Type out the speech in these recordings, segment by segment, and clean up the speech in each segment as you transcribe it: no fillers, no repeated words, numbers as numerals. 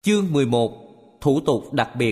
Chương 11. Thủ tục đặc biệt.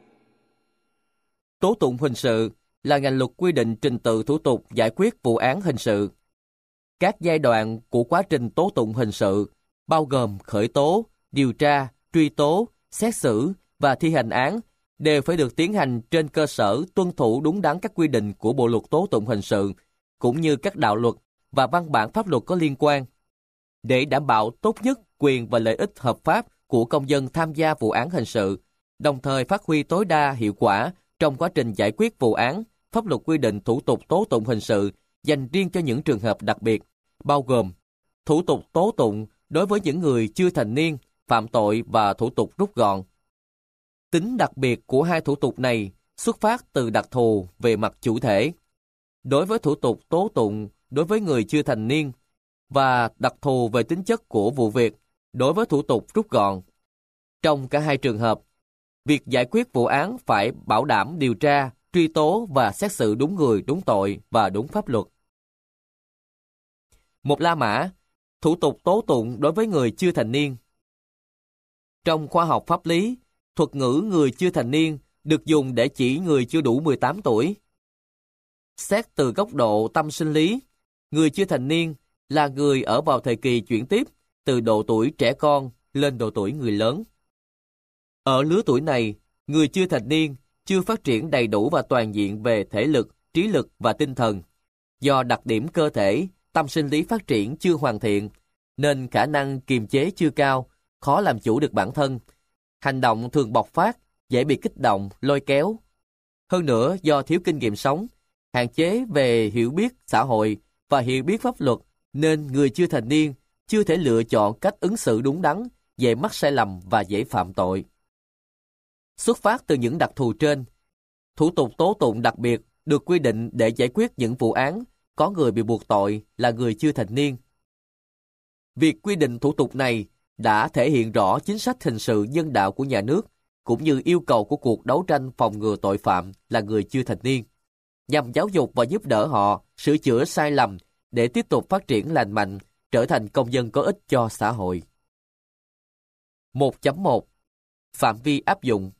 Tố tụng hình sự là ngành luật quy định trình tự thủ tục giải quyết vụ án hình sự. Các giai đoạn của quá trình tố tụng hình sự bao gồm khởi tố, điều tra, truy tố, xét xử và thi hành án đều phải được tiến hành trên cơ sở tuân thủ đúng đắn các quy định của Bộ luật tố tụng hình sự cũng như các đạo luật và văn bản pháp luật có liên quan. Để đảm bảo tốt nhất quyền và lợi ích hợp pháp của công dân tham gia vụ án hình sự, đồng thời phát huy tối đa hiệu quả trong quá trình giải quyết vụ án, pháp luật quy định thủ tục tố tụng hình sự dành riêng cho những trường hợp đặc biệt, bao gồm thủ tục tố tụng đối với những người chưa thành niên, phạm tội và thủ tục rút gọn. Tính đặc biệt của hai thủ tục này xuất phát từ đặc thù về mặt chủ thể. Đối với thủ tục tố tụng đối với người chưa thành niên và đặc thù về tính chất của vụ việc đối với thủ tục rút gọn. Trong cả hai trường hợp, việc giải quyết vụ án phải bảo đảm điều tra, truy tố và xét xử đúng người, đúng tội và đúng pháp luật. Một La Mã, thủ tục tố tụng đối với người chưa thành niên. Trong khoa học pháp lý, thuật ngữ người chưa thành niên được dùng để chỉ người chưa đủ 18 tuổi. Xét từ góc độ tâm sinh lý, người chưa thành niên là người ở vào thời kỳ chuyển tiếp từ độ tuổi trẻ con lên độ tuổi người lớn. Ở lứa tuổi này, người chưa thành niên chưa phát triển đầy đủ và toàn diện về thể lực, trí lực và tinh thần. Do đặc điểm cơ thể, tâm sinh lý phát triển chưa hoàn thiện, nên khả năng kiềm chế chưa cao, khó làm chủ được bản thân. Hành động thường bộc phát, dễ bị kích động, lôi kéo. Hơn nữa, do thiếu kinh nghiệm sống, hạn chế về hiểu biết xã hội và hiểu biết pháp luật, nên người chưa thành niên chưa thể lựa chọn cách ứng xử đúng đắn, dễ mắc sai lầm và dễ phạm tội. Xuất phát từ những đặc thù trên, thủ tục tố tụng đặc biệt được quy định để giải quyết những vụ án có người bị buộc tội là người chưa thành niên. Việc quy định thủ tục này đã thể hiện rõ chính sách hình sự nhân đạo của nhà nước, cũng như yêu cầu của cuộc đấu tranh phòng ngừa tội phạm là người chưa thành niên, nhằm giáo dục và giúp đỡ họ sửa chữa sai lầm để tiếp tục phát triển lành mạnh, trở thành công dân có ích cho xã hội. 1.1. Phạm vi áp dụng.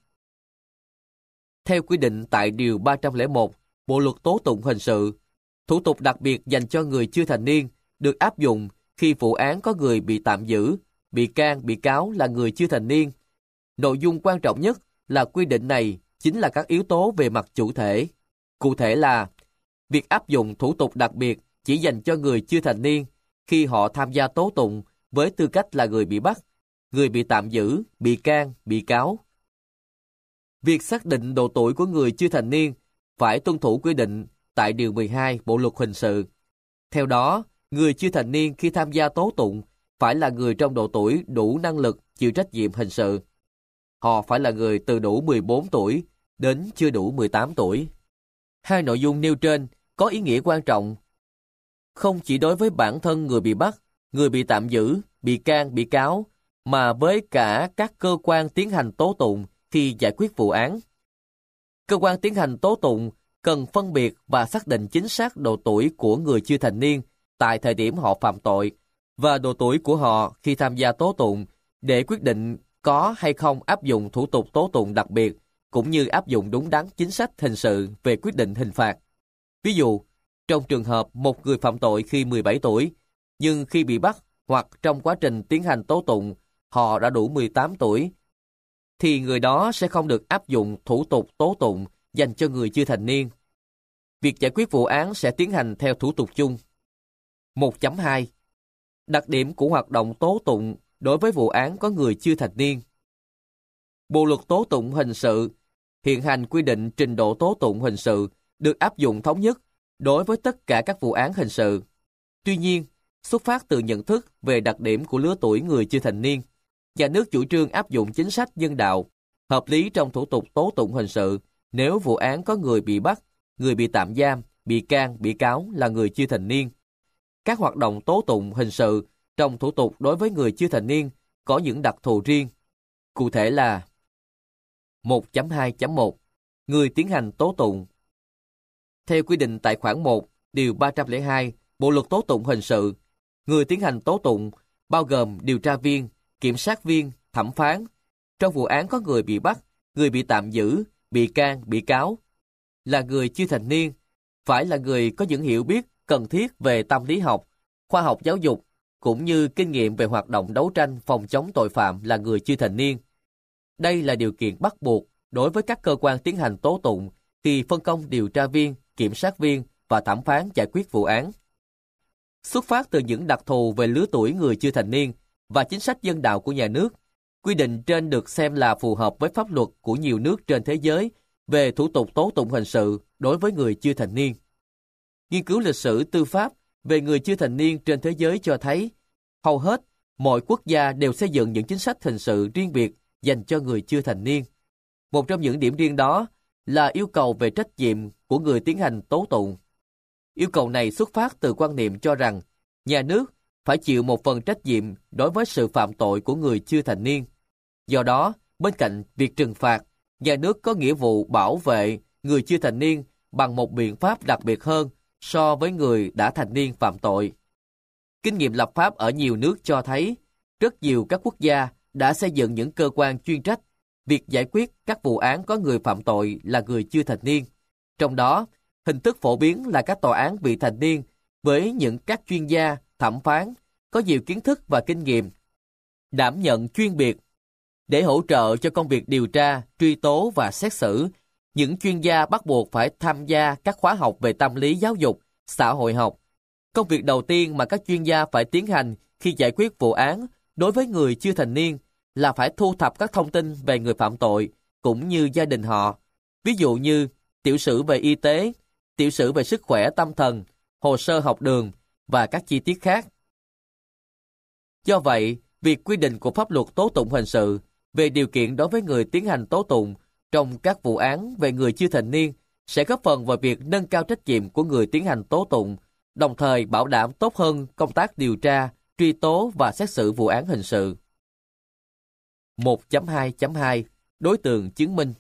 Theo quy định tại Điều 301 Bộ luật tố tụng hình sự, thủ tục đặc biệt dành cho người chưa thành niên được áp dụng khi vụ án có người bị tạm giữ, bị can, bị cáo là người chưa thành niên. Nội dung quan trọng nhất là quy định này chính là các yếu tố về mặt chủ thể. Cụ thể là, việc áp dụng thủ tục đặc biệt chỉ dành cho người chưa thành niên khi họ tham gia tố tụng với tư cách là người bị bắt, người bị tạm giữ, bị can, bị cáo. Việc xác định độ tuổi của người chưa thành niên phải tuân thủ quy định tại Điều 12 Bộ luật hình sự. Theo đó, người chưa thành niên khi tham gia tố tụng phải là người trong độ tuổi đủ năng lực chịu trách nhiệm hình sự. Họ phải là người từ đủ 14 tuổi đến chưa đủ 18 tuổi. Hai nội dung nêu trên có ý nghĩa quan trọng không chỉ đối với bản thân người bị bắt, người bị tạm giữ, bị can, bị cáo, mà với cả các cơ quan tiến hành tố tụng khi giải quyết vụ án. Cơ quan tiến hành tố tụng cần phân biệt và xác định chính xác độ tuổi của người chưa thành niên tại thời điểm họ phạm tội và độ tuổi của họ khi tham gia tố tụng để quyết định có hay không áp dụng thủ tục tố tụng đặc biệt, cũng như áp dụng đúng đắn chính sách hình sự về quyết định hình phạt. Ví dụ, trong trường hợp một người phạm tội khi 17 tuổi, nhưng khi bị bắt hoặc trong quá trình tiến hành tố tụng họ đã đủ 18 tuổi, thì người đó sẽ không được áp dụng thủ tục tố tụng dành cho người chưa thành niên. Việc giải quyết vụ án sẽ tiến hành theo thủ tục chung. 1.2. Đặc điểm của hoạt động tố tụng đối với vụ án có người chưa thành niên. Bộ luật tố tụng hình sự hiện hành quy định trình độ tố tụng hình sự được áp dụng thống nhất đối với tất cả các vụ án hình sự. Tuy nhiên, xuất phát từ nhận thức về đặc điểm của lứa tuổi người chưa thành niên, nhà nước chủ trương áp dụng chính sách nhân đạo, hợp lý trong thủ tục tố tụng hình sự nếu vụ án có người bị bắt, người bị tạm giam, bị can, bị cáo là người chưa thành niên. Các hoạt động tố tụng hình sự trong thủ tục đối với người chưa thành niên có những đặc thù riêng. Cụ thể là 1.2.1 Người tiến hành tố tụng. Theo quy định tại khoản 1, Điều 302 Bộ luật tố tụng hình sự, người tiến hành tố tụng bao gồm điều tra viên, kiểm sát viên, thẩm phán, Trong vụ án có người bị bắt, người bị tạm giữ, bị can, bị cáo là người chưa thành niên, phải là người có những hiểu biết cần thiết về tâm lý học, khoa học giáo dục, cũng như kinh nghiệm về hoạt động đấu tranh phòng chống tội phạm là người chưa thành niên. Đây là điều kiện bắt buộc đối với các cơ quan tiến hành tố tụng khi phân công điều tra viên, kiểm sát viên và thẩm phán giải quyết vụ án. Xuất phát từ những đặc thù về lứa tuổi người chưa thành niên và chính sách nhân đạo của nhà nước, quy định trên được xem là phù hợp với pháp luật của nhiều nước trên thế giới về thủ tục tố tụng hình sự đối với người chưa thành niên. Nghiên cứu lịch sử tư pháp về người chưa thành niên trên thế giới cho thấy, hầu hết mọi quốc gia đều xây dựng những chính sách hình sự riêng biệt dành cho người chưa thành niên. Một trong những điểm riêng đó là yêu cầu về trách nhiệm của người tiến hành tố tụng. Yêu cầu này xuất phát từ quan niệm cho rằng nhà nước phải chịu một phần trách nhiệm đối với sự phạm tội của người chưa thành niên. Do đó, bên cạnh việc trừng phạt, nhà nước có nghĩa vụ bảo vệ người chưa thành niên bằng một biện pháp đặc biệt hơn so với người đã thành niên phạm tội. Kinh nghiệm lập pháp ở nhiều nước cho thấy, rất nhiều các quốc gia đã xây dựng những cơ quan chuyên trách việc giải quyết các vụ án có người phạm tội là người chưa thành niên. Trong đó, hình thức phổ biến là các tòa án vị thành niên với những các chuyên gia, thẩm phán có nhiều kiến thức và kinh nghiệm, đảm nhận chuyên biệt. Để hỗ trợ cho công việc điều tra, truy tố và xét xử, những chuyên gia bắt buộc phải tham gia các khóa học về tâm lý giáo dục, xã hội học. Công việc đầu tiên mà các chuyên gia phải tiến hành khi giải quyết vụ án đối với người chưa thành niên là phải thu thập các thông tin về người phạm tội, cũng như gia đình họ. Ví dụ như tiểu sử về y tế, tiểu sử về sức khỏe tâm thần, hồ sơ học đường và các chi tiết khác. Do vậy, việc quy định của pháp luật tố tụng hình sự về điều kiện đối với người tiến hành tố tụng trong các vụ án về người chưa thành niên sẽ góp phần vào việc nâng cao trách nhiệm của người tiến hành tố tụng, đồng thời bảo đảm tốt hơn công tác điều tra, truy tố và xét xử vụ án hình sự. 1.2.2 Đối tượng chứng minh.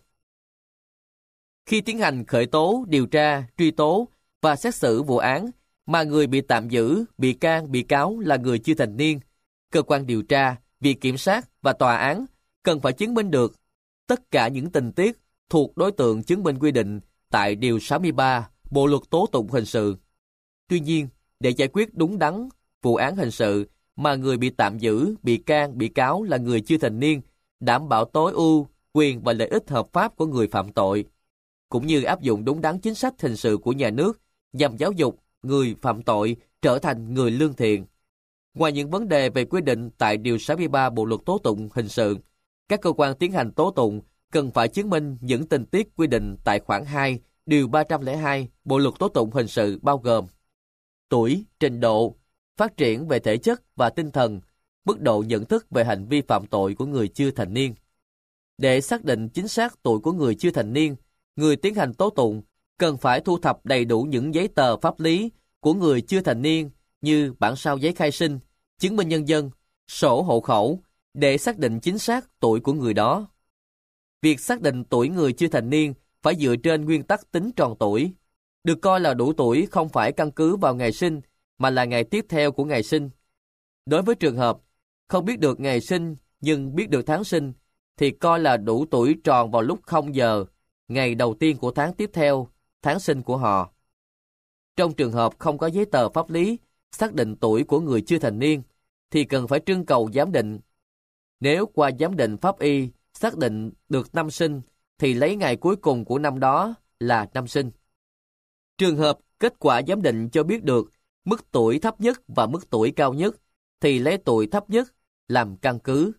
Khi tiến hành khởi tố, điều tra, truy tố và xét xử vụ án mà người bị tạm giữ, bị can, bị cáo là người chưa thành niên, cơ quan điều tra, viện kiểm sát và tòa án cần phải chứng minh được tất cả những tình tiết thuộc đối tượng chứng minh quy định tại Điều 63 Bộ Luật Tố Tụng Hình sự. Tuy nhiên, để giải quyết đúng đắn vụ án hình sự mà người bị tạm giữ, bị can, bị cáo là người chưa thành niên, đảm bảo tối ưu quyền và lợi ích hợp pháp của người phạm tội, cũng như áp dụng đúng đắn chính sách hình sự của nhà nước nhằm giáo dục người phạm tội trở thành người lương thiện. Ngoài những vấn đề về quy định tại Điều 63 Bộ Luật Tố Tụng Hình sự, các cơ quan tiến hành tố tụng cần phải chứng minh những tình tiết quy định tại khoản 2 Điều 302 Bộ Luật Tố Tụng Hình sự bao gồm tuổi, trình độ, phát triển về thể chất và tinh thần, mức độ nhận thức về hành vi phạm tội của người chưa thành niên. Để xác định chính xác tuổi của người chưa thành niên, người tiến hành tố tụng cần phải thu thập đầy đủ những giấy tờ pháp lý của người chưa thành niên như bản sao giấy khai sinh, chứng minh nhân dân, sổ hộ khẩu để xác định chính xác tuổi của người đó. Việc xác định tuổi người chưa thành niên phải dựa trên nguyên tắc tính tròn tuổi. Được coi là đủ tuổi không phải căn cứ vào ngày sinh mà là ngày tiếp theo của ngày sinh. Đối với trường hợp không biết được ngày sinh nhưng biết được tháng sinh thì coi là đủ tuổi tròn vào lúc 0 giờ, ngày đầu tiên của tháng tiếp theo, tháng sinh của họ. Trong trường hợp không có giấy tờ pháp lý xác định tuổi của người chưa thành niên thì cần phải trưng cầu giám định. Nếu qua giám định pháp y xác định được năm sinh thì lấy ngày cuối cùng của năm đó là năm sinh. Trường hợp kết quả giám định cho biết được mức tuổi thấp nhất và mức tuổi cao nhất thì lấy tuổi thấp nhất làm căn cứ.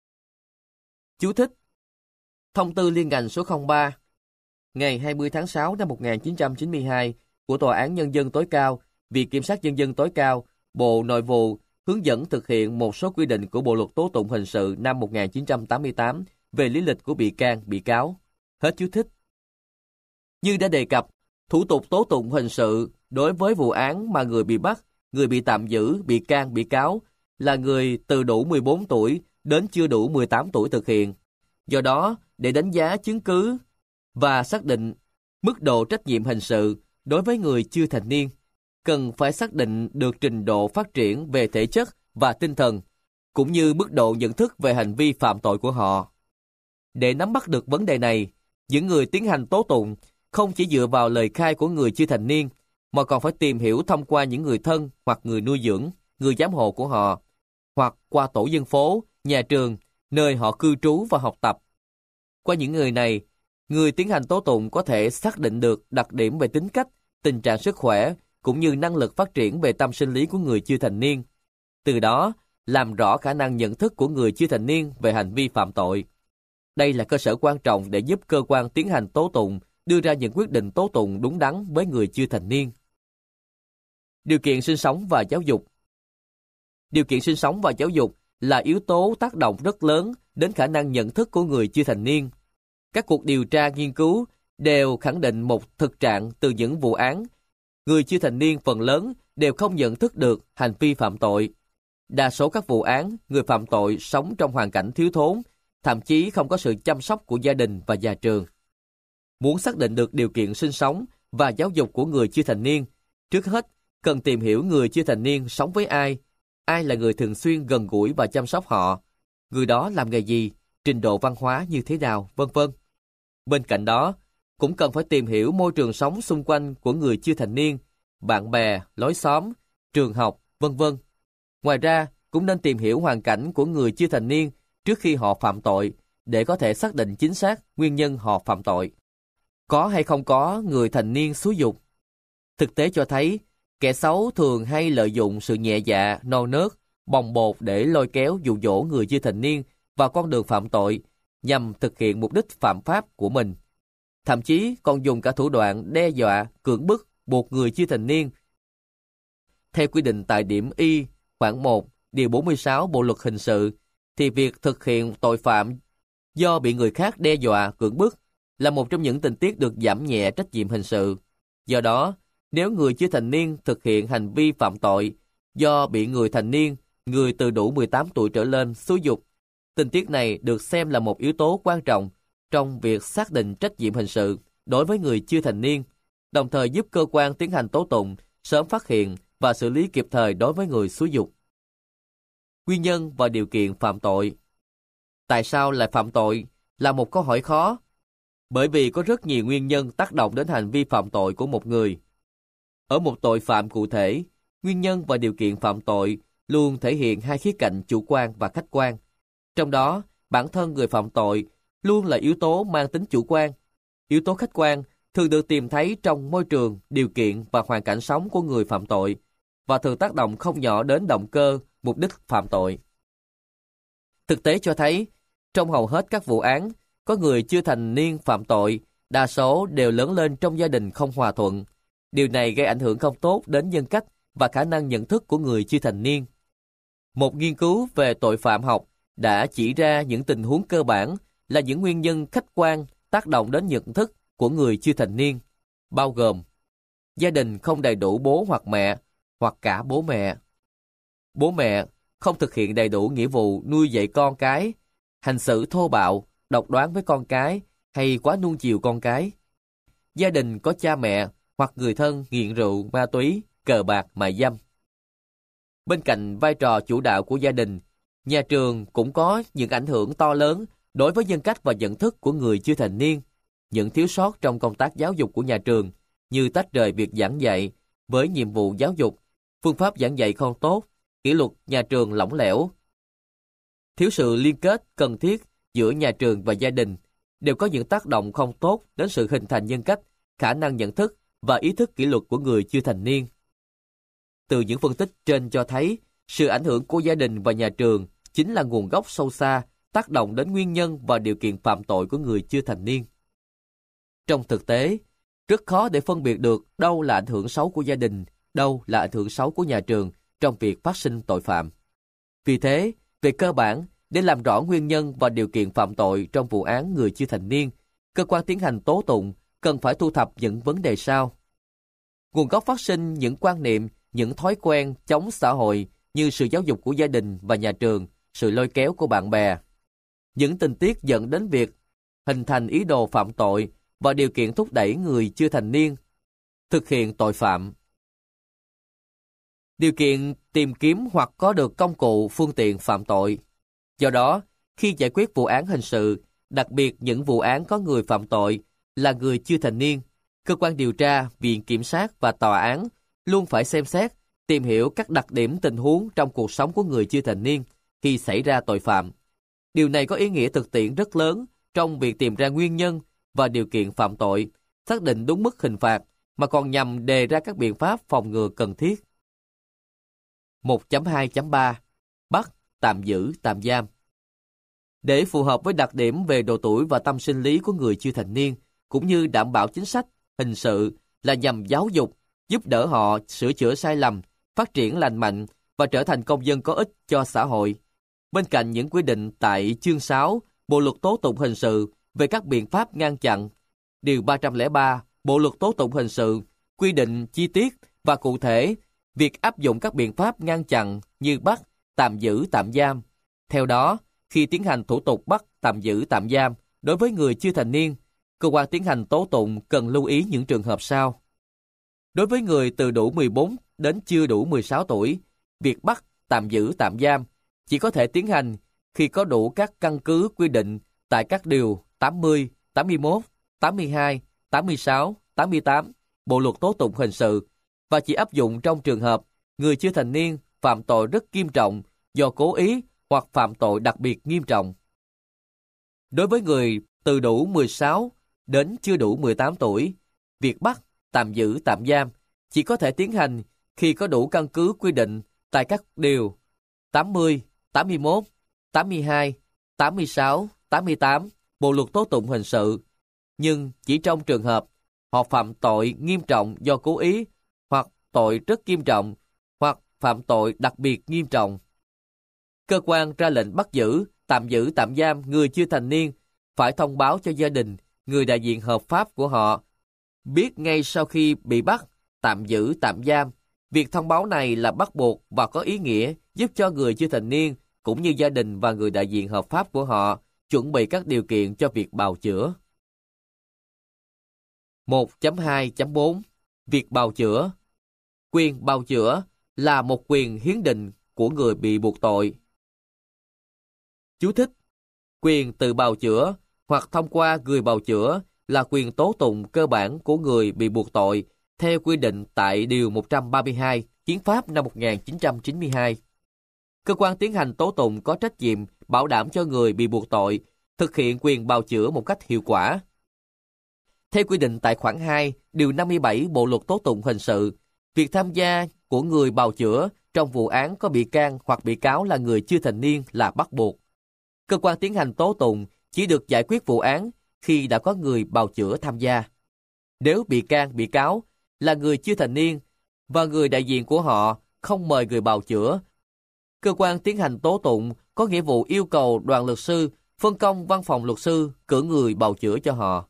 Chú thích: Thông tư liên ngành số 03 ngày 20 tháng 6 năm 1992 của Tòa án Nhân dân tối cao, Viện Kiểm sát Nhân dân tối cao, Bộ Nội vụ hướng dẫn thực hiện một số quy định của Bộ Luật Tố Tụng Hình sự năm 1988 về lý lịch của bị can, bị cáo. Hết chú thích. Như đã đề cập, thủ tục tố tụng hình sự đối với vụ án mà người bị bắt, người bị tạm giữ, bị can, bị cáo là người từ đủ 14 tuổi đến chưa đủ 18 tuổi thực hiện. Do đó, để đánh giá chứng cứ và xác định mức độ trách nhiệm hình sự đối với người chưa thành niên, cần phải xác định được trình độ phát triển về thể chất và tinh thần, cũng như mức độ nhận thức về hành vi phạm tội của họ. Để nắm bắt được vấn đề này, những người tiến hành tố tụng không chỉ dựa vào lời khai của người chưa thành niên, mà còn phải tìm hiểu thông qua những người thân hoặc người nuôi dưỡng, người giám hộ của họ, hoặc qua tổ dân phố, nhà trường, nơi họ cư trú và học tập. Qua những người này, người tiến hành tố tụng có thể xác định được đặc điểm về tính cách, tình trạng sức khỏe, cũng như năng lực phát triển về tâm sinh lý của người chưa thành niên. Từ đó, làm rõ khả năng nhận thức của người chưa thành niên về hành vi phạm tội. Đây là cơ sở quan trọng để giúp cơ quan tiến hành tố tụng đưa ra những quyết định tố tụng đúng đắn với người chưa thành niên. Điều kiện sinh sống và giáo dục. Điều kiện sinh sống và giáo dục là yếu tố tác động rất lớn đến khả năng nhận thức của người chưa thành niên. Các cuộc điều tra nghiên cứu đều khẳng định một thực trạng từ những vụ án. Người chưa thành niên phần lớn đều không nhận thức được hành vi phạm tội. Đa số các vụ án, người phạm tội sống trong hoàn cảnh thiếu thốn, thậm chí không có sự chăm sóc của gia đình và nhà trường. Muốn xác định được điều kiện sinh sống và giáo dục của người chưa thành niên, trước hết cần tìm hiểu người chưa thành niên sống với ai là người thường xuyên gần gũi và chăm sóc họ, người đó làm nghề gì, trình độ văn hóa như thế nào, vân vân. Bên cạnh đó, cũng cần phải tìm hiểu môi trường sống xung quanh của người chưa thành niên, bạn bè, lối xóm, trường học, vân vân. Ngoài ra, cũng nên tìm hiểu hoàn cảnh của người chưa thành niên trước khi họ phạm tội, để có thể xác định chính xác nguyên nhân họ phạm tội. Có hay không có người thành niên xúi giục? Thực tế cho thấy, kẻ xấu thường hay lợi dụng sự nhẹ dạ, non nớt, bồng bột để lôi kéo dụ dỗ người chưa thành niên vào con đường phạm tội nhằm thực hiện mục đích phạm pháp của mình. Thậm chí còn dùng cả thủ đoạn đe dọa, cưỡng bức, buộc người chưa thành niên. Theo quy định tại điểm Y, khoản 1, điều 46 Bộ luật hình sự, thì việc thực hiện tội phạm do bị người khác đe dọa, cưỡng bức là một trong những tình tiết được giảm nhẹ trách nhiệm hình sự. Do đó, nếu người chưa thành niên thực hiện hành vi phạm tội do bị người thành niên, người từ đủ 18 tuổi trở lên xúi giục, tình tiết này được xem là một yếu tố quan trọng trong việc xác định trách nhiệm hình sự đối với người chưa thành niên, đồng thời giúp cơ quan tiến hành tố tụng sớm phát hiện và xử lý kịp thời đối với người xúi giục. Nguyên nhân và điều kiện phạm tội. Tại sao lại phạm tội là một câu hỏi khó, bởi vì có rất nhiều nguyên nhân tác động đến hành vi phạm tội của một người. Ở một tội phạm cụ thể, nguyên nhân và điều kiện phạm tội luôn thể hiện hai khía cạnh chủ quan và khách quan. Trong đó, bản thân người phạm tội luôn là yếu tố mang tính chủ quan. Yếu tố khách quan thường được tìm thấy trong môi trường, điều kiện và hoàn cảnh sống của người phạm tội, và thường tác động không nhỏ đến động cơ, mục đích phạm tội. Thực tế cho thấy, trong hầu hết các vụ án, có người chưa thành niên phạm tội, đa số đều lớn lên trong gia đình không hòa thuận. Điều này gây ảnh hưởng không tốt đến nhân cách và khả năng nhận thức của người chưa thành niên. Một nghiên cứu về tội phạm học đã chỉ ra những tình huống cơ bản là những nguyên nhân khách quan tác động đến nhận thức của người chưa thành niên, bao gồm gia đình không đầy đủ bố hoặc cả bố mẹ. Bố mẹ không thực hiện đầy đủ nghĩa vụ nuôi dạy con cái, hành xử thô bạo, độc đoán với con cái hay quá nuông chiều con cái. Gia đình có cha mẹ hoặc người thân nghiện rượu, ma túy, cờ bạc, mại dâm. Bên cạnh vai trò chủ đạo của gia đình, nhà trường cũng có những ảnh hưởng to lớn đối với nhân cách và nhận thức của người chưa thành niên. Những thiếu sót trong công tác giáo dục của nhà trường, như tách rời việc giảng dạy với nhiệm vụ giáo dục, phương pháp giảng dạy không tốt, kỷ luật nhà trường lỏng lẻo, thiếu sự liên kết cần thiết giữa nhà trường và gia đình, đều có những tác động không tốt đến sự hình thành nhân cách, khả năng nhận thức và ý thức kỷ luật của người chưa thành niên. Từ những phân tích trên cho thấy, sự ảnh hưởng của gia đình và nhà trường chính là nguồn gốc sâu xa, tác động đến nguyên nhân và điều kiện phạm tội của người chưa thành niên. Trong thực tế, rất khó để phân biệt được đâu là ảnh hưởng xấu của gia đình, đâu là ảnh hưởng xấu của nhà trường trong việc phát sinh tội phạm. Vì thế, về cơ bản, để làm rõ nguyên nhân và điều kiện phạm tội trong vụ án người chưa thành niên, cơ quan tiến hành tố tụng cần phải thu thập những vấn đề sau. Nguồn gốc phát sinh những quan niệm, những thói quen chống xã hội như sự giáo dục của gia đình và nhà trường, sự lôi kéo của bạn bè. Những tình tiết dẫn đến việc hình thành ý đồ phạm tội và điều kiện thúc đẩy người chưa thành niên thực hiện tội phạm. Điều kiện tìm kiếm hoặc có được công cụ, phương tiện phạm tội. Do đó, khi giải quyết vụ án hình sự, đặc biệt những vụ án có người phạm tội là người chưa thành niên, cơ quan điều tra, viện kiểm sát và tòa án luôn phải xem xét, tìm hiểu các đặc điểm tình huống trong cuộc sống của người chưa thành niên khi xảy ra tội phạm. Điều này có ý nghĩa thực tiễn rất lớn trong việc tìm ra nguyên nhân và điều kiện phạm tội, xác định đúng mức hình phạt, mà còn nhằm đề ra các biện pháp phòng ngừa cần thiết. 1.2.3 Bắt, tạm giữ, tạm giam. Để phù hợp với đặc điểm về độ tuổi và tâm sinh lý của người chưa thành niên, cũng như đảm bảo chính sách hình sự là nhằm giáo dục, giúp đỡ họ sửa chữa sai lầm, phát triển lành mạnh và trở thành công dân có ích cho xã hội. Bên cạnh những quy định tại chương 6 Bộ luật tố tụng hình sự về các biện pháp ngăn chặn, Điều 303 Bộ luật tố tụng hình sự quy định chi tiết và cụ thể việc áp dụng các biện pháp ngăn chặn như bắt, tạm giữ, tạm giam. Theo đó, khi tiến hành thủ tục bắt, tạm giữ, tạm giam đối với người chưa thành niên, cơ quan tiến hành tố tụng cần lưu ý những trường hợp sau. Đối với người từ đủ 14 đến chưa đủ 16 tuổi, việc bắt, tạm giữ, tạm giam chỉ có thể tiến hành khi có đủ các căn cứ quy định tại các điều 80, 81, 82, 86, 88 Bộ luật tố tụng hình sự và chỉ áp dụng trong trường hợp người chưa thành niên phạm tội rất nghiêm trọng do cố ý hoặc phạm tội đặc biệt nghiêm trọng. Đối với người từ đủ 16 đến chưa đủ 18 tuổi, việc bắt, tạm giữ, tạm giam chỉ có thể tiến hành khi có đủ căn cứ quy định tại các điều 80, 81, 82, 86, 88 Bộ luật tố tụng hình sự, nhưng chỉ trong trường hợp họ phạm tội nghiêm trọng do cố ý hoặc tội rất nghiêm trọng hoặc phạm tội đặc biệt nghiêm trọng. Cơ quan ra lệnh bắt giữ, tạm giam người chưa thành niên phải thông báo cho gia đình, người đại diện hợp pháp của họ biết ngay sau khi bị bắt, tạm giữ, tạm giam. Việc thông báo này là bắt buộc và có ý nghĩa giúp cho người chưa thành niên cũng như gia đình và người đại diện hợp pháp của họ chuẩn bị các điều kiện cho việc bào chữa. 1.2.4 Việc bào chữa. Quyền bào chữa là một quyền hiến định của người bị buộc tội. Chú thích: Quyền tự bào chữa hoặc thông qua người bào chữa là quyền tố tụng cơ bản của người bị buộc tội theo quy định tại Điều 132 Hiến pháp năm 1992. Cơ quan tiến hành tố tụng có trách nhiệm bảo đảm cho người bị buộc tội thực hiện quyền bào chữa một cách hiệu quả. Theo quy định tại khoản 2, Điều 57 Bộ luật tố tụng hình sự, việc tham gia của người bào chữa trong vụ án có bị can hoặc bị cáo là người chưa thành niên là bắt buộc. Cơ quan tiến hành tố tụng chỉ được giải quyết vụ án khi đã có người bào chữa tham gia. Nếu bị can, bị cáo là người chưa thành niên và người đại diện của họ không mời người bào chữa, cơ quan tiến hành tố tụng có nghĩa vụ yêu cầu đoàn luật sư phân công văn phòng luật sư cử người bào chữa cho họ.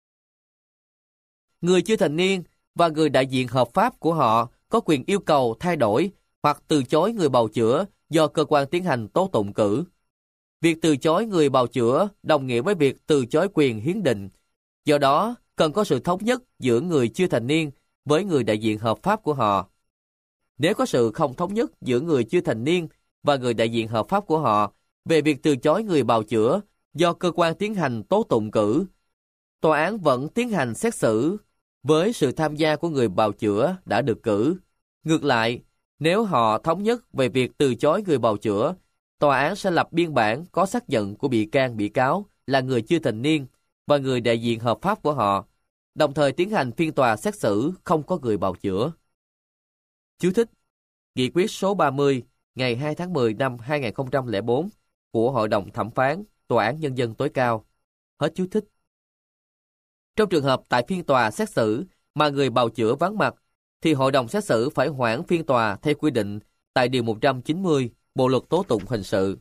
Người chưa thành niên và người đại diện hợp pháp của họ có quyền yêu cầu thay đổi hoặc từ chối người bào chữa do cơ quan tiến hành tố tụng cử. Việc từ chối người bào chữa đồng nghĩa với việc từ chối quyền hiến định. Do đó, cần có sự thống nhất giữa người chưa thành niên với người đại diện hợp pháp của họ. Nếu có sự không thống nhất giữa người chưa thành niên và người đại diện hợp pháp của họ về việc từ chối người bào chữa do cơ quan tiến hành tố tụng cử, tòa án vẫn tiến hành xét xử với sự tham gia của người bào chữa đã được cử. Ngược lại, nếu họ thống nhất về việc từ chối người bào chữa, tòa án sẽ lập biên bản có xác nhận của bị can, bị cáo là người chưa thành niên và người đại diện hợp pháp của họ, đồng thời tiến hành phiên tòa xét xử không có người bào chữa. Chú thích: Nghị quyết số 30 ngày 2 tháng 10 năm 2004 của Hội đồng Thẩm phán Tòa án Nhân dân tối cao. Hết chú thích. Trong trường hợp tại phiên tòa xét xử mà người bào chữa vắng mặt, thì hội đồng xét xử phải hoãn phiên tòa theo quy định tại Điều 190 Bộ luật tố tụng hình sự.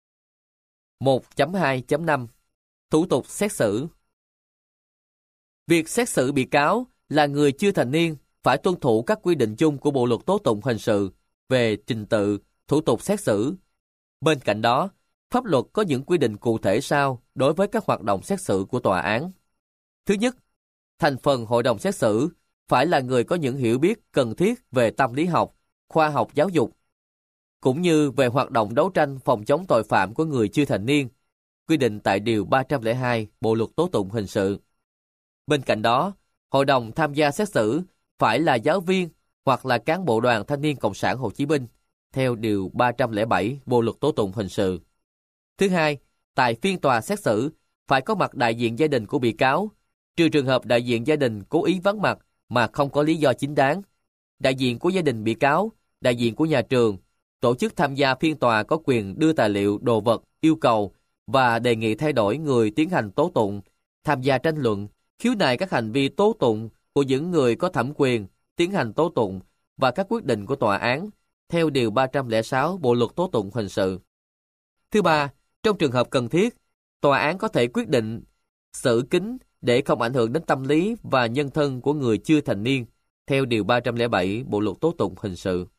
1.2.5 Thủ tục xét xử. Việc xét xử bị cáo là người chưa thành niên phải tuân thủ các quy định chung của Bộ luật tố tụng hình sự về trình tự, thủ tục xét xử. Bên cạnh đó, pháp luật có những quy định cụ thể sau đối với các hoạt động xét xử của tòa án. Thứ nhất, thành phần hội đồng xét xử phải là người có những hiểu biết cần thiết về tâm lý học, khoa học giáo dục, cũng như về hoạt động đấu tranh phòng chống tội phạm của người chưa thành niên, quy định tại Điều 302 Bộ Luật Tố Tụng Hình sự. Bên cạnh đó, hội đồng tham gia xét xử phải là giáo viên hoặc là cán bộ đoàn Thanh niên Cộng sản Hồ Chí Minh, theo Điều 307 Bộ Luật Tố Tụng Hình sự. Thứ hai, tại phiên tòa xét xử, phải có mặt đại diện gia đình của bị cáo, trừ trường hợp đại diện gia đình cố ý vắng mặt mà không có lý do chính đáng. Đại diện của gia đình bị cáo, đại diện của nhà trường, tổ chức tham gia phiên tòa có quyền đưa tài liệu, đồ vật, yêu cầu và đề nghị thay đổi người tiến hành tố tụng, tham gia tranh luận, khiếu nại các hành vi tố tụng của những người có thẩm quyền tiến hành tố tụng và các quyết định của tòa án, theo Điều 306 Bộ Luật Tố Tụng Hình sự. Thứ ba, trong trường hợp cần thiết, tòa án có thể quyết định xử kín để không ảnh hưởng đến tâm lý và nhân thân của người chưa thành niên, theo Điều 307 Bộ Luật Tố Tụng Hình sự.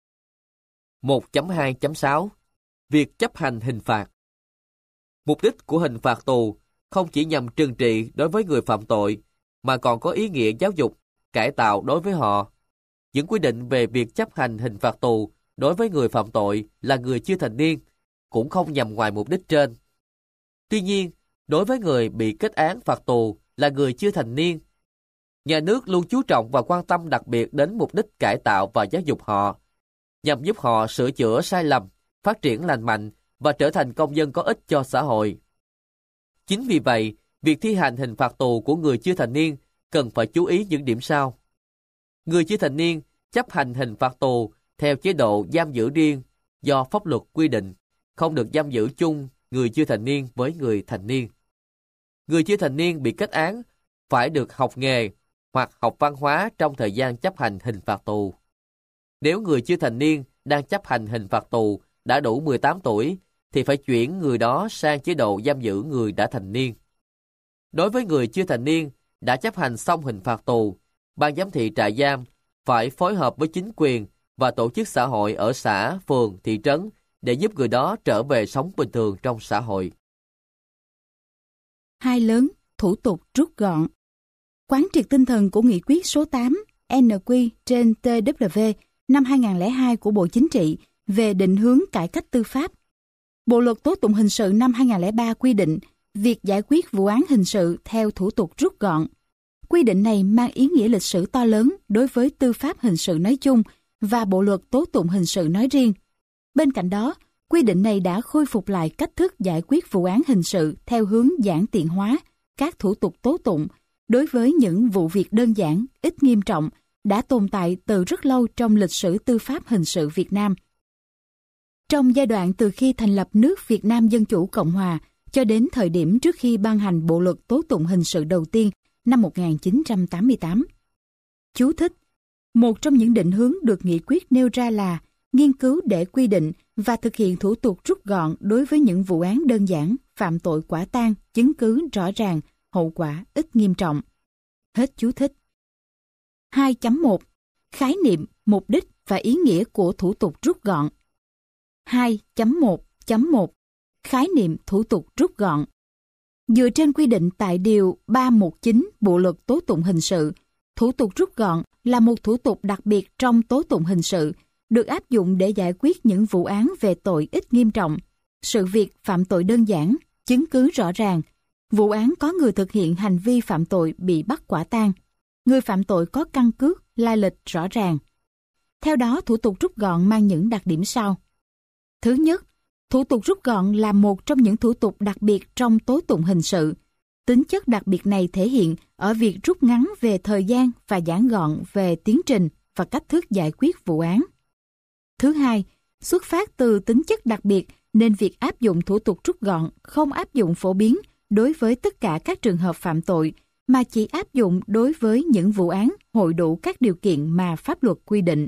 1.2.6 Việc chấp hành hình phạt. Mục đích của hình phạt tù không chỉ nhằm trừng trị đối với người phạm tội, mà còn có ý nghĩa giáo dục, cải tạo đối với họ. Những quy định về việc chấp hành hình phạt tù đối với người phạm tội là người chưa thành niên cũng không nhằm ngoài mục đích trên. Tuy nhiên, đối với người bị kết án phạt tù là người chưa thành niên, nhà nước luôn chú trọng và quan tâm đặc biệt đến mục đích cải tạo và giáo dục họ, nhằm giúp họ sửa chữa sai lầm, phát triển lành mạnh và trở thành công dân có ích cho xã hội. Chính vì vậy, việc thi hành hình phạt tù của người chưa thành niên cần phải chú ý những điểm sau. Người chưa thành niên chấp hành hình phạt tù theo chế độ giam giữ riêng do pháp luật quy định, không được giam giữ chung người chưa thành niên với người thành niên. Người chưa thành niên bị kết án phải được học nghề hoặc học văn hóa trong thời gian chấp hành hình phạt tù. Nếu người chưa thành niên đang chấp hành hình phạt tù đã đủ 18 tuổi, thì phải chuyển người đó sang chế độ giam giữ người đã thành niên. Đối với người chưa thành niên đã chấp hành xong hình phạt tù, ban giám thị trại giam phải phối hợp với chính quyền và tổ chức xã hội ở xã, phường, thị trấn để giúp người đó trở về sống bình thường trong xã hội. 2 lớn, thủ tục rút gọn. Quán triệt tinh thần của nghị quyết số 8 NQ/TW năm 2002 của Bộ Chính trị về định hướng cải cách tư pháp. Bộ Luật Tố Tụng Hình sự năm 2003 quy định việc giải quyết vụ án hình sự theo thủ tục rút gọn. Quy định này mang ý nghĩa lịch sử to lớn đối với tư pháp hình sự nói chung và Bộ Luật Tố Tụng Hình sự nói riêng. Bên cạnh đó, quy định này đã khôi phục lại cách thức giải quyết vụ án hình sự theo hướng giản tiện hóa các thủ tục tố tụng đối với những vụ việc đơn giản, ít nghiêm trọng, đã tồn tại từ rất lâu trong lịch sử tư pháp hình sự Việt Nam. Trong giai đoạn từ khi thành lập nước Việt Nam Dân Chủ Cộng Hòa cho đến thời điểm trước khi ban hành Bộ Luật Tố Tụng Hình sự đầu tiên năm 1988. Chú thích: một trong những định hướng được nghị quyết nêu ra là nghiên cứu để quy định và thực hiện thủ tục rút gọn đối với những vụ án đơn giản, phạm tội quả tang, chứng cứ rõ ràng, hậu quả ít nghiêm trọng. Hết chú thích. 2.1 Khái niệm, mục đích và ý nghĩa của thủ tục rút gọn. 2.1.1 Khái niệm thủ tục rút gọn. Dựa trên quy định tại Điều 319 Bộ Luật Tố Tụng Hình sự, thủ tục rút gọn là một thủ tục đặc biệt trong tố tụng hình sự, được áp dụng để giải quyết những vụ án về tội ít nghiêm trọng, sự việc phạm tội đơn giản, chứng cứ rõ ràng, vụ án có người thực hiện hành vi phạm tội bị bắt quả tang, người phạm tội có căn cước, lai lịch rõ ràng. Theo đó, thủ tục rút gọn mang những đặc điểm sau. Thứ nhất, thủ tục rút gọn là một trong những thủ tục đặc biệt trong tố tụng hình sự. Tính chất đặc biệt này thể hiện ở việc rút ngắn về thời gian và giãn gọn về tiến trình và cách thức giải quyết vụ án. Thứ hai, xuất phát từ tính chất đặc biệt nên việc áp dụng thủ tục rút gọn không áp dụng phổ biến đối với tất cả các trường hợp phạm tội, mà chỉ áp dụng đối với những vụ án hội đủ các điều kiện mà pháp luật quy định.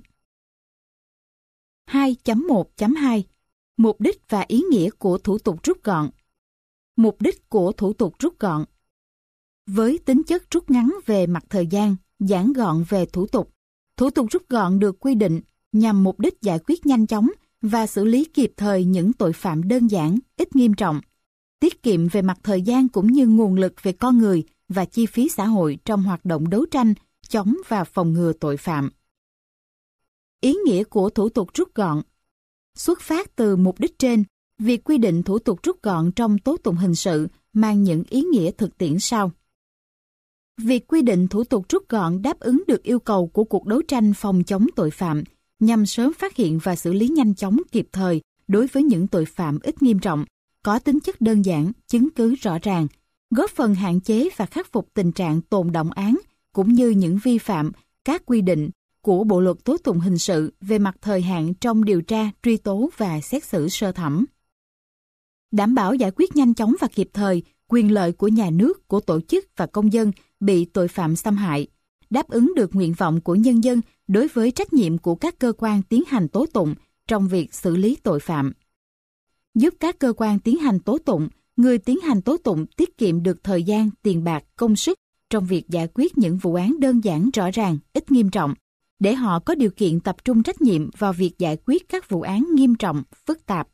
2.1.2 Mục đích và ý nghĩa của thủ tục rút gọn. Mục đích của thủ tục rút gọn. Với tính chất rút ngắn về mặt thời gian, giãn gọn về thủ tục rút gọn được quy định nhằm mục đích giải quyết nhanh chóng và xử lý kịp thời những tội phạm đơn giản, ít nghiêm trọng, tiết kiệm về mặt thời gian cũng như nguồn lực về con người và chi phí xã hội trong hoạt động đấu tranh, chống và phòng ngừa tội phạm. Ý nghĩa của thủ tục rút gọn. Xuất phát từ mục đích trên, việc quy định thủ tục rút gọn trong tố tụng hình sự mang những ý nghĩa thực tiễn sau. Việc quy định thủ tục rút gọn đáp ứng được yêu cầu của cuộc đấu tranh phòng chống tội phạm nhằm sớm phát hiện và xử lý nhanh chóng kịp thời đối với những tội phạm ít nghiêm trọng, có tính chất đơn giản, chứng cứ rõ ràng, góp phần hạn chế và khắc phục tình trạng tồn đọng án cũng như những vi phạm các quy định của Bộ luật tố tụng hình sự về mặt thời hạn trong điều tra, truy tố và xét xử sơ thẩm. Đảm bảo giải quyết nhanh chóng và kịp thời quyền lợi của nhà nước, của tổ chức và công dân bị tội phạm xâm hại, đáp ứng được nguyện vọng của nhân dân đối với trách nhiệm của các cơ quan tiến hành tố tụng trong việc xử lý tội phạm. Giúp các cơ quan tiến hành tố tụng, người tiến hành tố tụng tiết kiệm được thời gian, tiền bạc, công sức trong việc giải quyết những vụ án đơn giản rõ ràng, ít nghiêm trọng, để họ có điều kiện tập trung trách nhiệm vào việc giải quyết các vụ án nghiêm trọng, phức tạp.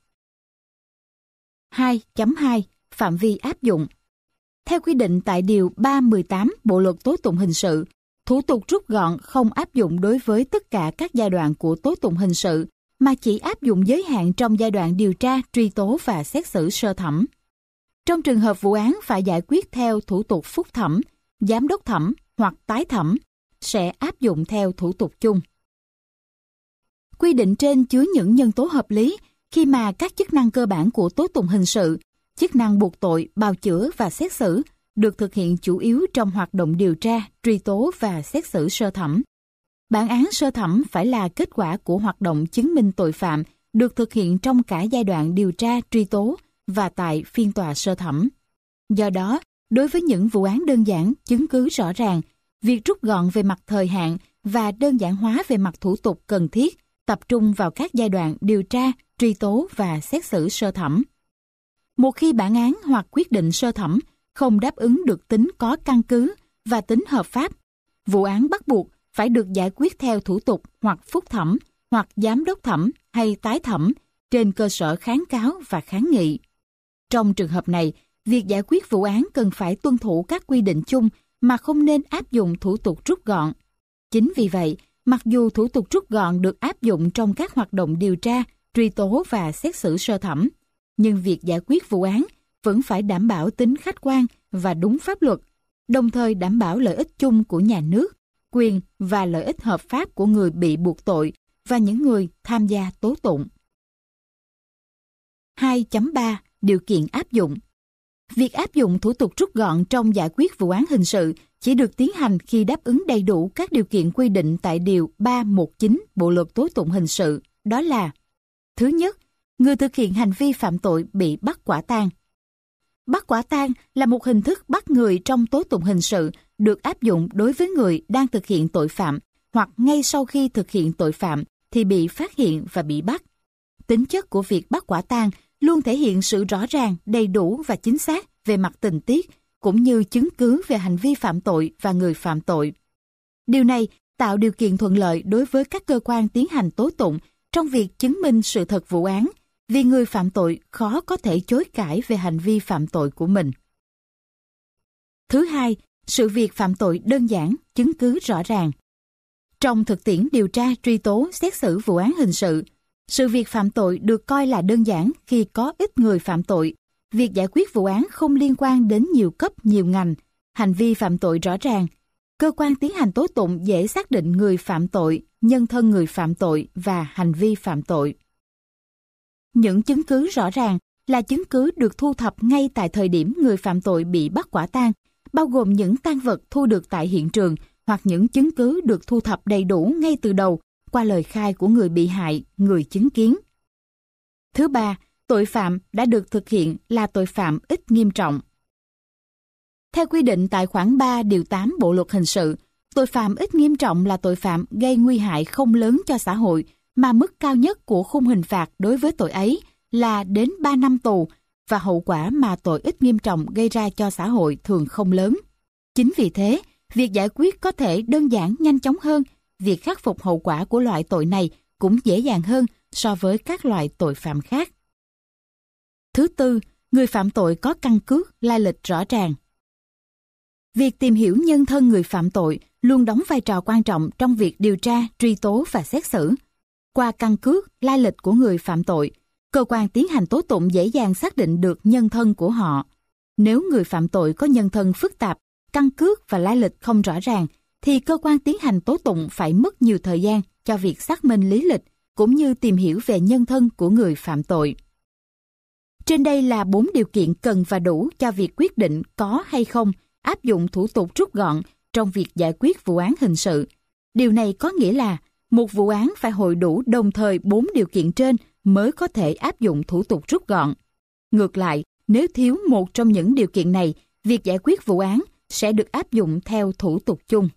2.2 Phạm vi áp dụng. Theo quy định tại Điều 318 Bộ luật tố tụng hình sự, thủ tục rút gọn không áp dụng đối với tất cả các giai đoạn của tố tụng hình sự, mà chỉ áp dụng giới hạn trong giai đoạn điều tra, truy tố và xét xử sơ thẩm. Trong trường hợp vụ án phải giải quyết theo thủ tục phúc thẩm, giám đốc thẩm hoặc tái thẩm, sẽ áp dụng theo thủ tục chung. Quy định trên chứa những nhân tố hợp lý khi mà các chức năng cơ bản của tố tụng hình sự, chức năng buộc tội, bào chữa và xét xử, được thực hiện chủ yếu trong hoạt động điều tra, truy tố và xét xử sơ thẩm. Bản án sơ thẩm phải là kết quả của hoạt động chứng minh tội phạm được thực hiện trong cả giai đoạn điều tra, truy tố và tại phiên tòa sơ thẩm. Do đó, đối với những vụ án đơn giản, chứng cứ rõ ràng, việc rút gọn về mặt thời hạn và đơn giản hóa về mặt thủ tục cần thiết tập trung vào các giai đoạn điều tra, truy tố và xét xử sơ thẩm. Một khi bản án hoặc quyết định sơ thẩm không đáp ứng được tính có căn cứ và tính hợp pháp, vụ án bắt buộc phải được giải quyết theo thủ tục hoặc phúc thẩm, hoặc giám đốc thẩm hay tái thẩm trên cơ sở kháng cáo và kháng nghị. Trong trường hợp này, việc giải quyết vụ án cần phải tuân thủ các quy định chung mà không nên áp dụng thủ tục rút gọn. Chính vì vậy, mặc dù thủ tục rút gọn được áp dụng trong các hoạt động điều tra, truy tố và xét xử sơ thẩm, nhưng việc giải quyết vụ án vẫn phải đảm bảo tính khách quan và đúng pháp luật, đồng thời đảm bảo lợi ích chung của nhà nước, quyền và lợi ích hợp pháp của người bị buộc tội và những người tham gia tố tụng. 2.3 Điều kiện áp dụng. Việc áp dụng thủ tục rút gọn trong giải quyết vụ án hình sự chỉ được tiến hành khi đáp ứng đầy đủ các điều kiện quy định tại Điều 319 Bộ luật tố tụng hình sự, đó là: Thứ nhất, người thực hiện hành vi phạm tội bị bắt quả tang. Bắt quả tang là một hình thức bắt người trong tố tụng hình sự được áp dụng đối với người đang thực hiện tội phạm hoặc ngay sau khi thực hiện tội phạm thì bị phát hiện và bị bắt. Tính chất của việc bắt quả tang luôn thể hiện sự rõ ràng, đầy đủ và chính xác về mặt tình tiết, cũng như chứng cứ về hành vi phạm tội và người phạm tội. Điều này tạo điều kiện thuận lợi đối với các cơ quan tiến hành tố tụng trong việc chứng minh sự thật vụ án, vì người phạm tội khó có thể chối cãi về hành vi phạm tội của mình. Thứ hai, sự việc phạm tội đơn giản, chứng cứ rõ ràng. Trong thực tiễn điều tra, truy tố, xét xử vụ án hình sự, sự việc phạm tội được coi là đơn giản khi có ít người phạm tội, việc giải quyết vụ án không liên quan đến nhiều cấp, nhiều ngành, hành vi phạm tội rõ ràng. Cơ quan tiến hành tố tụng dễ xác định người phạm tội, nhân thân người phạm tội và hành vi phạm tội. Những chứng cứ rõ ràng là chứng cứ được thu thập ngay tại thời điểm người phạm tội bị bắt quả tang, bao gồm những tang vật thu được tại hiện trường hoặc những chứng cứ được thu thập đầy đủ ngay từ đầu qua lời khai của người bị hại, người chứng kiến. Thứ ba, tội phạm đã được thực hiện là tội phạm ít nghiêm trọng. Theo quy định tại khoản 3 điều 8 Bộ luật hình sự, tội phạm ít nghiêm trọng là tội phạm gây nguy hại không lớn cho xã hội, mà mức cao nhất của khung hình phạt đối với tội ấy là đến 3 năm tù, và hậu quả mà tội ít nghiêm trọng gây ra cho xã hội thường không lớn. Chính vì thế, việc giải quyết có thể đơn giản, nhanh chóng hơn, việc khắc phục hậu quả của loại tội này cũng dễ dàng hơn so với các loại tội phạm khác. Thứ tư, người phạm tội có căn cước, lai lịch rõ ràng. Việc tìm hiểu nhân thân người phạm tội luôn đóng vai trò quan trọng trong việc điều tra, truy tố và xét xử. Qua căn cước, lai lịch của người phạm tội, Cơ quan tiến hành tố tụng dễ dàng xác định được nhân thân của họ. Nếu người phạm tội có nhân thân phức tạp, căn cước và lai lịch không rõ ràng, thì cơ quan tiến hành tố tụng phải mất nhiều thời gian cho việc xác minh lý lịch, cũng như tìm hiểu về nhân thân của người phạm tội. Trên đây là 4 điều kiện cần và đủ cho việc quyết định có hay không áp dụng thủ tục rút gọn trong việc giải quyết vụ án hình sự. Điều này có nghĩa là một vụ án phải hội đủ đồng thời 4 điều kiện trên mới có thể áp dụng thủ tục rút gọn. Ngược lại, nếu thiếu một trong những điều kiện này, việc giải quyết vụ án sẽ được áp dụng theo thủ tục chung.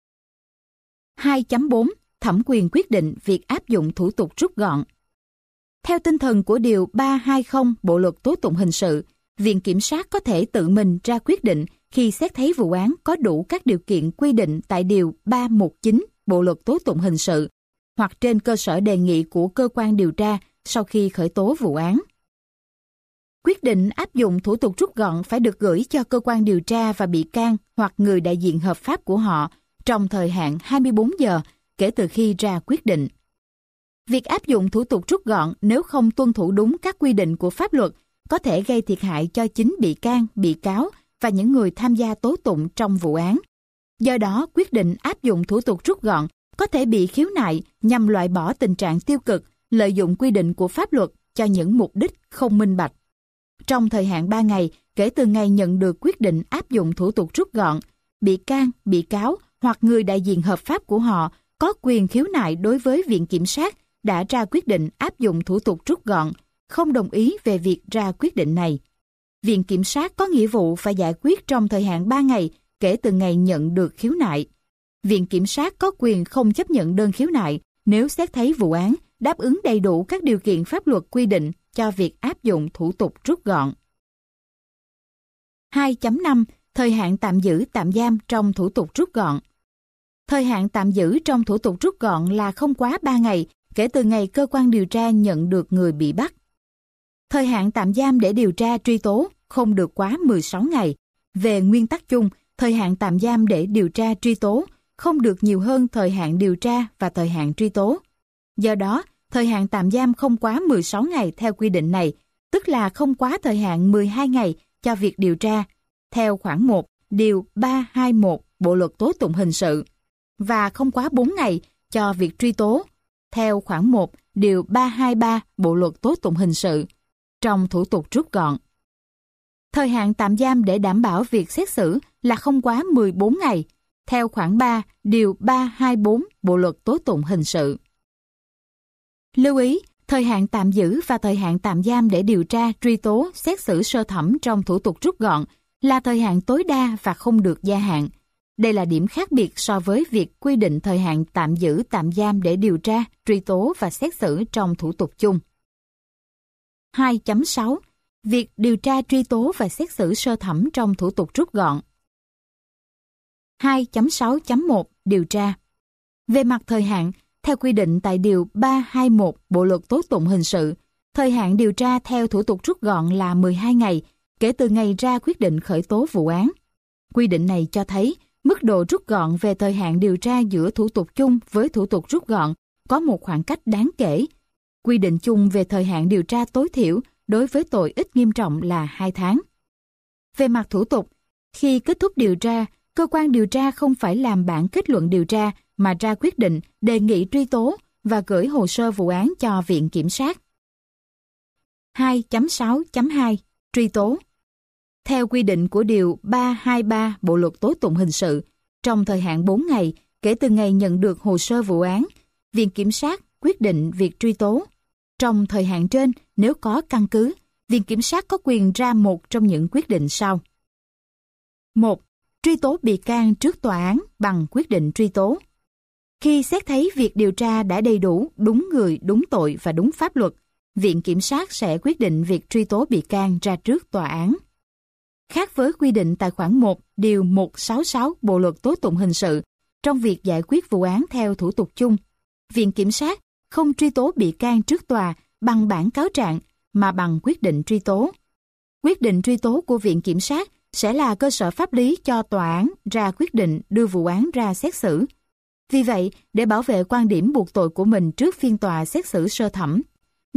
2.4. Thẩm quyền quyết định việc áp dụng thủ tục rút gọn. Theo tinh thần của Điều 320 Bộ Luật Tố tụng Hình sự, Viện Kiểm sát có thể tự mình ra quyết định khi xét thấy vụ án có đủ các điều kiện quy định tại Điều 319 Bộ Luật Tố tụng Hình sự, hoặc trên cơ sở đề nghị của cơ quan điều tra sau khi khởi tố vụ án. Quyết định áp dụng thủ tục rút gọn phải được gửi cho cơ quan điều tra và bị can hoặc người đại diện hợp pháp của họ trong thời hạn 24 giờ kể từ khi ra quyết định. Việc áp dụng thủ tục rút gọn nếu không tuân thủ đúng các quy định của pháp luật có thể gây thiệt hại cho chính bị can, bị cáo và những người tham gia tố tụng trong vụ án. Do đó, quyết định áp dụng thủ tục rút gọn có thể bị khiếu nại nhằm loại bỏ tình trạng tiêu cực, lợi dụng quy định của pháp luật cho những mục đích không minh bạch. Trong thời hạn 3 ngày kể từ ngày nhận được quyết định áp dụng thủ tục rút gọn, bị can, bị cáo hoặc người đại diện hợp pháp của họ có quyền khiếu nại đối với Viện Kiểm sát đã ra quyết định áp dụng thủ tục rút gọn, không đồng ý về việc ra quyết định này. Viện Kiểm sát có nghĩa vụ phải giải quyết trong thời hạn 3 ngày kể từ ngày nhận được khiếu nại. Viện Kiểm sát có quyền không chấp nhận đơn khiếu nại nếu xét thấy vụ án đáp ứng đầy đủ các điều kiện pháp luật quy định cho việc áp dụng thủ tục rút gọn. 2.5. Thời hạn tạm giữ tạm giam trong thủ tục rút gọn. Thời hạn tạm giữ trong thủ tục rút gọn là không quá 3 ngày kể từ ngày cơ quan điều tra nhận được người bị bắt. Thời hạn tạm giam để điều tra truy tố không được quá 16 ngày. Về nguyên tắc chung, thời hạn tạm giam để điều tra truy tố không được nhiều hơn thời hạn điều tra và thời hạn truy tố. Do đó, thời hạn tạm giam không quá 16 ngày theo quy định này, tức là không quá thời hạn 12 ngày cho việc điều tra, theo khoản 1, Điều 321 Bộ Luật Tố tụng Hình sự, và không quá 4 ngày cho việc truy tố, theo khoản 1, Điều 323 Bộ Luật Tố tụng Hình sự, trong thủ tục rút gọn. Thời hạn tạm giam để đảm bảo việc xét xử là không quá 14 ngày, theo khoản 3, Điều 324 Bộ Luật Tố tụng Hình sự. Lưu ý, thời hạn tạm giữ và thời hạn tạm giam để điều tra, truy tố, xét xử sơ thẩm trong thủ tục rút gọn là thời hạn tối đa và không được gia hạn. Đây là điểm khác biệt so với việc quy định thời hạn tạm giữ tạm giam để điều tra, truy tố và xét xử trong thủ tục chung. 2.6. Việc điều tra, truy tố và xét xử sơ thẩm trong thủ tục rút gọn. 2.6.1. Điều tra. Về mặt thời hạn, theo quy định tại Điều 321 Bộ Luật Tố tụng Hình sự, thời hạn điều tra theo thủ tục rút gọn là 12 ngày kể từ ngày ra quyết định khởi tố vụ án. Quy định này cho thấy mức độ rút gọn về thời hạn điều tra giữa thủ tục chung với thủ tục rút gọn có một khoảng cách đáng kể. Quy định chung về thời hạn điều tra tối thiểu đối với tội ít nghiêm trọng là 2 tháng. Về mặt thủ tục, khi kết thúc điều tra, cơ quan điều tra không phải làm bản kết luận điều tra mà ra quyết định đề nghị truy tố và gửi hồ sơ vụ án cho Viện Kiểm sát. 2.6.2. Truy tố. Theo quy định của Điều 323 Bộ Luật Tố tụng Hình sự, trong thời hạn 4 ngày kể từ ngày nhận được hồ sơ vụ án, Viện Kiểm sát quyết định việc truy tố. Trong thời hạn trên, nếu có căn cứ, Viện Kiểm sát có quyền ra một trong những quyết định sau. 1. Truy tố bị can trước tòa án bằng quyết định truy tố. Khi xét thấy việc điều tra đã đầy đủ, đúng người, đúng tội và đúng pháp luật, Viện Kiểm sát sẽ quyết định việc truy tố bị can ra trước tòa án. Khác với quy định tại khoản 1, Điều 166 Bộ Luật Tố tụng Hình sự, trong việc giải quyết vụ án theo thủ tục chung, Viện Kiểm sát không truy tố bị can trước tòa bằng bản cáo trạng mà bằng quyết định truy tố. Quyết định truy tố của Viện Kiểm sát sẽ là cơ sở pháp lý cho tòa án ra quyết định đưa vụ án ra xét xử. Vì vậy, để bảo vệ quan điểm buộc tội của mình trước phiên tòa xét xử sơ thẩm,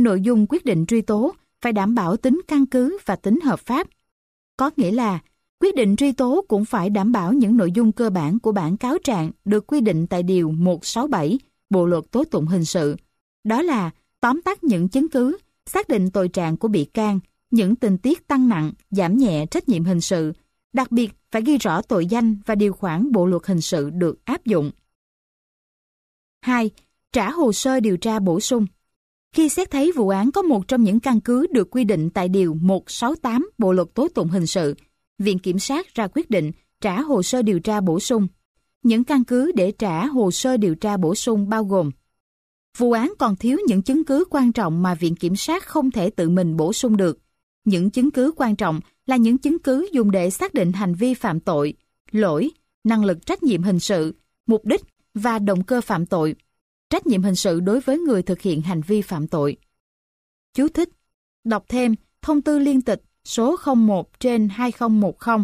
nội dung quyết định truy tố phải đảm bảo tính căn cứ và tính hợp pháp. Có nghĩa là, quyết định truy tố cũng phải đảm bảo những nội dung cơ bản của bản cáo trạng được quy định tại Điều 167 Bộ Luật Tố Tụng Hình sự. Đó là tóm tắt những chứng cứ, xác định tội trạng của bị can, những tình tiết tăng nặng, giảm nhẹ trách nhiệm hình sự, đặc biệt phải ghi rõ tội danh và điều khoản Bộ Luật Hình sự được áp dụng. 2. Trả hồ sơ điều tra bổ sung. Khi xét thấy vụ án có một trong những căn cứ được quy định tại Điều 168 Bộ Luật Tố Tụng Hình sự, Viện Kiểm sát ra quyết định trả hồ sơ điều tra bổ sung. Những căn cứ để trả hồ sơ điều tra bổ sung bao gồm: vụ án còn thiếu những chứng cứ quan trọng mà Viện Kiểm sát không thể tự mình bổ sung được. Những chứng cứ quan trọng là những chứng cứ dùng để xác định hành vi phạm tội, lỗi, năng lực trách nhiệm hình sự, mục đích và động cơ phạm tội, trách nhiệm hình sự đối với người thực hiện hành vi phạm tội. Chú thích: đọc thêm Thông tư liên tịch số 01/2010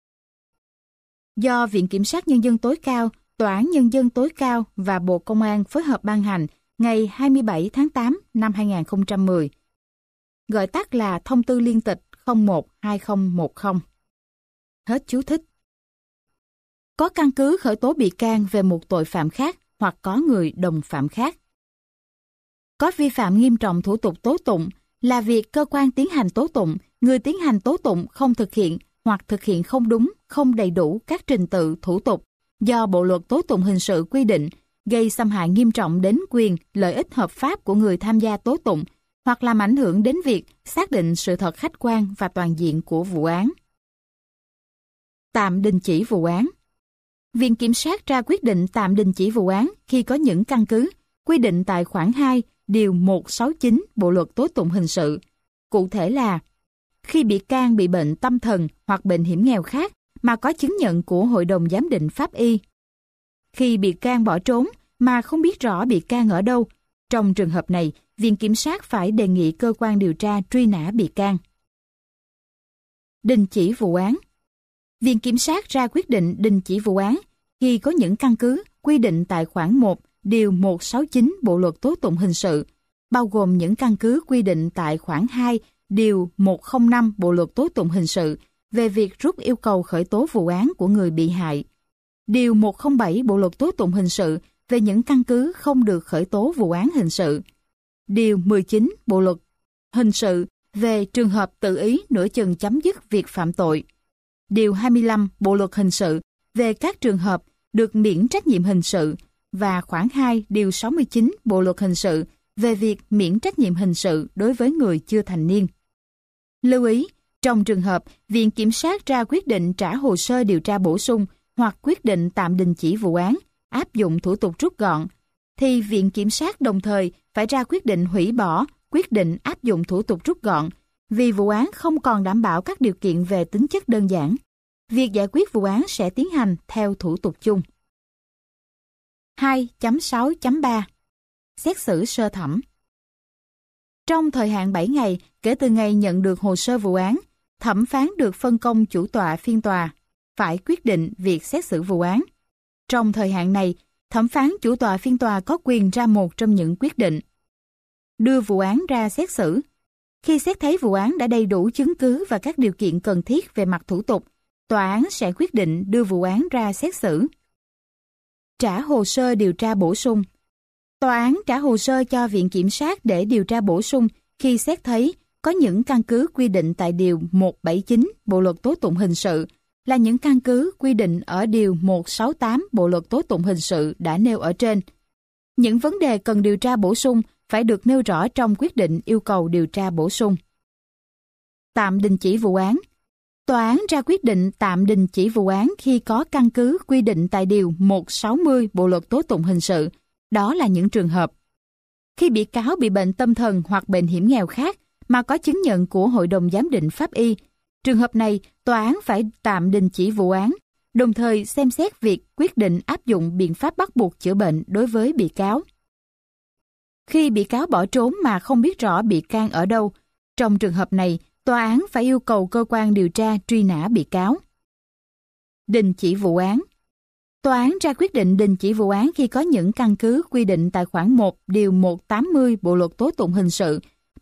do Viện Kiểm sát Nhân dân tối cao, Tòa án Nhân dân tối cao và Bộ Công an phối hợp ban hành ngày 27 tháng 8 năm 2010. Gọi tắt là Thông tư liên tịch 01/2010. Hết chú thích. Có căn cứ khởi tố bị can về một tội phạm khác hoặc có người đồng phạm khác. Có vi phạm nghiêm trọng thủ tục tố tụng là việc cơ quan tiến hành tố tụng, người tiến hành tố tụng không thực hiện hoặc thực hiện không đúng, không đầy đủ các trình tự, thủ tục do Bộ Luật Tố Tụng Hình sự quy định, gây xâm hại nghiêm trọng đến quyền, lợi ích hợp pháp của người tham gia tố tụng hoặc làm ảnh hưởng đến việc xác định sự thật khách quan và toàn diện của vụ án. Tạm đình chỉ vụ án. Viện Kiểm sát ra quyết định tạm đình chỉ vụ án khi có những căn cứ quy định tại khoản 2, Điều 169 Bộ Luật Tố Tụng Hình sự. Cụ thể là: khi bị can bị bệnh tâm thần hoặc bệnh hiểm nghèo khác mà có chứng nhận của Hội đồng Giám định Pháp y. Khi bị can bỏ trốn mà không biết rõ bị can ở đâu. Trong trường hợp này, Viện Kiểm sát phải đề nghị cơ quan điều tra truy nã bị can. Đình chỉ vụ án. Viện Kiểm sát ra quyết định đình chỉ vụ án khi có những căn cứ quy định tại khoản 1, Điều 169 Bộ Luật Tố Tụng Hình sự, bao gồm những căn cứ quy định tại khoản 2, Điều 105 Bộ Luật Tố Tụng Hình sự về việc rút yêu cầu khởi tố vụ án của người bị hại. Điều 107 Bộ Luật Tố Tụng Hình sự về những căn cứ không được khởi tố vụ án hình sự. Điều 19 Bộ Luật Hình sự về trường hợp tự ý nửa chừng chấm dứt việc phạm tội. Điều 25 Bộ Luật Hình sự về các trường hợp được miễn trách nhiệm hình sự và khoản 2 Điều 69 Bộ Luật Hình sự về việc miễn trách nhiệm hình sự đối với người chưa thành niên. Lưu ý, trong trường hợp Viện Kiểm sát ra quyết định trả hồ sơ điều tra bổ sung hoặc quyết định tạm đình chỉ vụ án, áp dụng thủ tục rút gọn, thì Viện Kiểm sát đồng thời phải ra quyết định hủy bỏ quyết định áp dụng thủ tục rút gọn vì vụ án không còn đảm bảo các điều kiện về tính chất đơn giản. Việc giải quyết vụ án sẽ tiến hành theo thủ tục chung. 2.6.3 Xét xử sơ thẩm. Trong thời hạn 7 ngày kể từ ngày nhận được hồ sơ vụ án, thẩm phán được phân công chủ tọa phiên tòa phải quyết định việc xét xử vụ án. Trong thời hạn này, thẩm phán chủ tọa phiên tòa có quyền ra một trong những quyết định: đưa vụ án ra xét xử. Khi xét thấy vụ án đã đầy đủ chứng cứ và các điều kiện cần thiết về mặt thủ tục, tòa án sẽ quyết định đưa vụ án ra xét xử. Trả hồ sơ điều tra bổ sung. Tòa án trả hồ sơ cho Viện Kiểm sát để điều tra bổ sung khi xét thấy có những căn cứ quy định tại Điều 179 Bộ Luật Tố Tụng Hình sự là những căn cứ quy định ở Điều 168 Bộ Luật Tố Tụng Hình sự đã nêu ở trên. Những vấn đề cần điều tra bổ sung phải được nêu rõ trong quyết định yêu cầu điều tra bổ sung. Tạm đình chỉ vụ án. Tòa án ra quyết định tạm đình chỉ vụ án khi có căn cứ quy định tại Điều 160 Bộ Luật Tố Tụng Hình sự. Đó là những trường hợp: khi bị cáo bị bệnh tâm thần hoặc bệnh hiểm nghèo khác mà có chứng nhận của Hội đồng Giám định Pháp y. Trường hợp này, tòa án phải tạm đình chỉ vụ án, đồng thời xem xét việc quyết định áp dụng biện pháp bắt buộc chữa bệnh đối với bị cáo. Khi bị cáo bỏ trốn mà không biết rõ bị can ở đâu, trong trường hợp này, tòa án phải yêu cầu cơ quan điều tra truy nã bị cáo. Đình chỉ vụ án. Tòa án ra quyết định đình chỉ vụ án khi có những căn cứ quy định tại khoản 1 Điều 180 Bộ Luật Tố Tụng Hình sự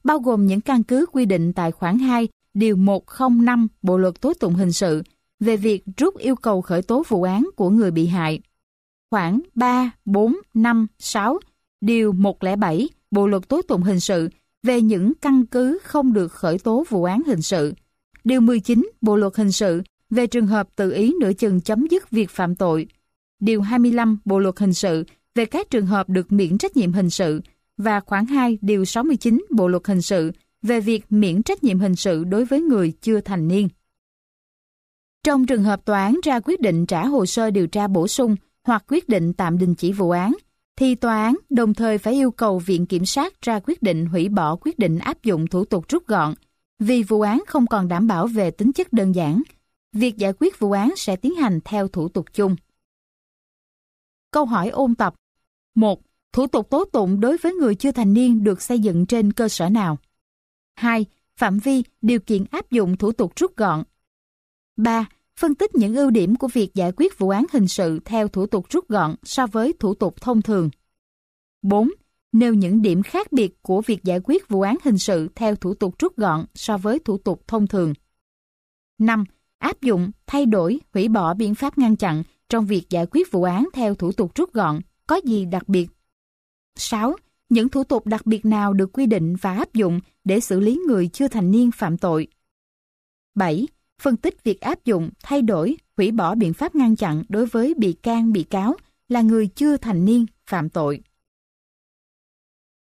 bao gồm những căn cứ quy định tại khoản 2, điều 105 Bộ luật tố tụng hình sự về việc rút yêu cầu khởi tố vụ án của người bị hại. Khoản 3, 4, 5, 6, điều 107 Bộ luật tố tụng hình sự về những căn cứ không được khởi tố vụ án hình sự. Điều 19 Bộ luật hình sự về trường hợp tự ý nửa chừng chấm dứt việc phạm tội. Điều 25 Bộ luật hình sự về các trường hợp được miễn trách nhiệm hình sự và khoản 2 điều 69 Bộ luật hình sự về việc miễn trách nhiệm hình sự đối với người chưa thành niên. Trong trường hợp tòa án ra quyết định trả hồ sơ điều tra bổ sung hoặc quyết định tạm đình chỉ vụ án, thì tòa án đồng thời phải yêu cầu Viện Kiểm sát ra quyết định hủy bỏ quyết định áp dụng thủ tục rút gọn, vì vụ án không còn đảm bảo về tính chất đơn giản. Việc giải quyết vụ án sẽ tiến hành theo thủ tục chung. Câu hỏi ôn tập. 1. Thủ tục tố tụng đối với người chưa thành niên được xây dựng trên cơ sở nào? 2. Phạm vi, điều kiện áp dụng thủ tục rút gọn. 3. Phân tích những ưu điểm của việc giải quyết vụ án hình sự theo thủ tục rút gọn so với thủ tục thông thường. 4. Nêu những điểm khác biệt của việc giải quyết vụ án hình sự theo thủ tục rút gọn so với thủ tục thông thường. 5. Áp dụng, thay đổi, hủy bỏ biện pháp ngăn chặn trong việc giải quyết vụ án theo thủ tục rút gọn có gì đặc biệt? 6. Những thủ tục đặc biệt nào được quy định và áp dụng để xử lý người chưa thành niên phạm tội? 7. Phân tích việc áp dụng, thay đổi, hủy bỏ biện pháp ngăn chặn đối với bị can, bị cáo là người chưa thành niên phạm tội.